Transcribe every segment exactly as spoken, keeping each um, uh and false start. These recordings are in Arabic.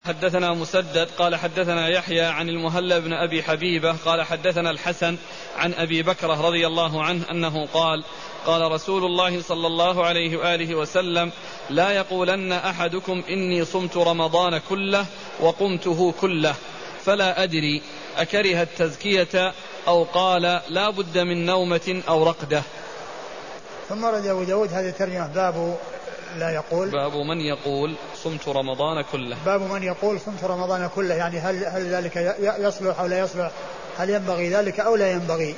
حدثنا مسدد قال حدثنا يحيى عن المهلب بن أبي حبيبة قال حدثنا الحسن عن أبي بكرة رضي الله عنه أنه قال قال رسول الله صلى الله عليه وآله وسلم لا يقولن أحدكم إني صمت رمضان كله وقمته كله فلا أدري أكره التزكية أو قال لا بد من نومة أو رقدة. ثم رد أبو داود هذه الترجمة باب لا يقول باب من يقول صمت رمضان كله باب من يقول صمت رمضان كله، يعني هل, هل ذلك يصلح أو لا يصلح، هل ينبغي ذلك أو لا ينبغي.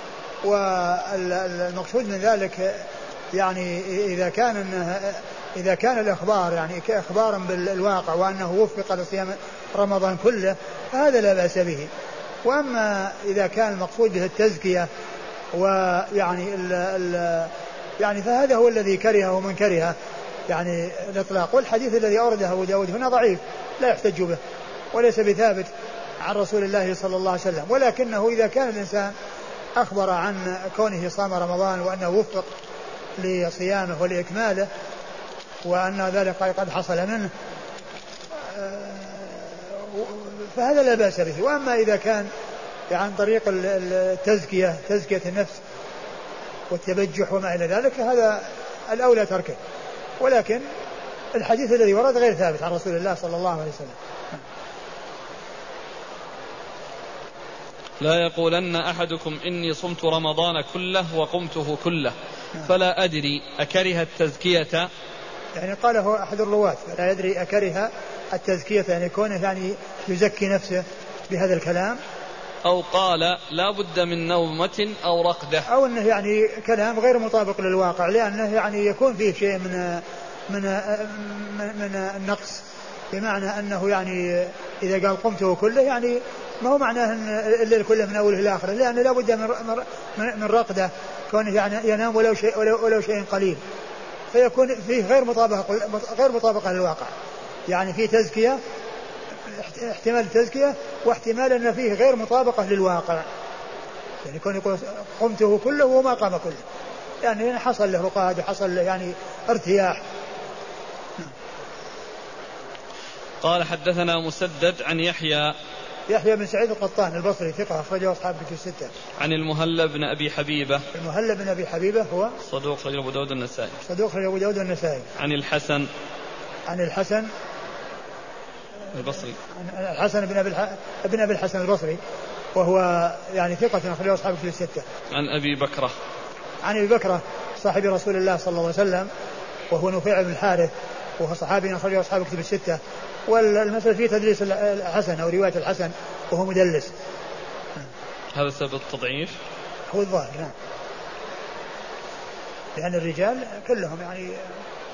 والمقصود من ذلك يعني إذا كان إذا كان الإخبار يعني إخبارا بالواقع وأنه وفق لصيام رمضان كله فهذا لا بأس به. وأما إذا كان المقصود به التزكية ويعني ال ال يعني فهذا هو الذي كرهه من كرهه يعني الإطلاق. والحديث الذي أورده أبو داود هنا ضعيف لا يحتج به وليس بثابت عن رسول الله صلى الله عليه وسلم، ولكنه إذا كان الإنسان أخبر عن كونه صام رمضان وأنه وفق لصيامه ولإكماله وأن ذلك قد حصل منه فهذا لا بأس به. وأما إذا كان عن طريق التزكية تزكية النفس والتبجح وما إلى ذلك هذا الأولى تركه، ولكن الحديث الذي ورد غير ثابت عن رسول الله صلى الله عليه وسلم. لا يقولن أحدكم إني صمت رمضان كله وقمته كله فلا أدري أكره التزكية، يعني قاله أحد الرواة فلا يدري أكره التزكية يعني كونه يعني يزكي نفسه بهذا الكلام، أو قال لا بد من نومة أو رقدة، أو أنه يعني كلام غير مطابق للواقع لأنه يعني يكون فيه شيء من من من النقص، بمعنى أنه يعني إذا قال قمته كله يعني ما هو معناه أن الليل كله من أوله إلى آخره، لأنه لا بد من من رقدة كونه يعني ينام ولو شيء ولو, ولو شيء قليل، فيكون فيه غير مطابقة غير مطابقة للواقع، يعني فيه تزكية احتمال التزكية واحتمال أن فيه غير مطابقة للواقع، يعني يكون يقول قمته كله وما قام كله، يعني حصل له رقاد وحصل له يعني ارتياح. قال حدثنا مسدد عن يحيى يحيى بن سعيد القطان البصري ثقة أخرجه أصحاب الكتب الستة. عن المهلب بن أبي حبيبة المهلب بن أبي حبيبة هو صدوق أخرجه أبو داود النسائي صدوق أخرجه أبو داود النسائي. عن الحسن عن الحسن البصري عن الحسن بن أبي ابن أبي الحسن البصري وهو يعني ثقة أخرجه أصحاب الكتب الستة. عن أبي بكرة عن أبي بكرة صاحب رسول الله صلى الله عليه وسلم وهو نفيع بن الحارث وهو صحابي أخرجه أصحاب الكتب الستة. والمسألة فيه تدليس الحسن أو رواية الحسن وهو مدلس. هذا سبب التضعيف هو الظاهر نعم، لأن الرجال كلهم يعني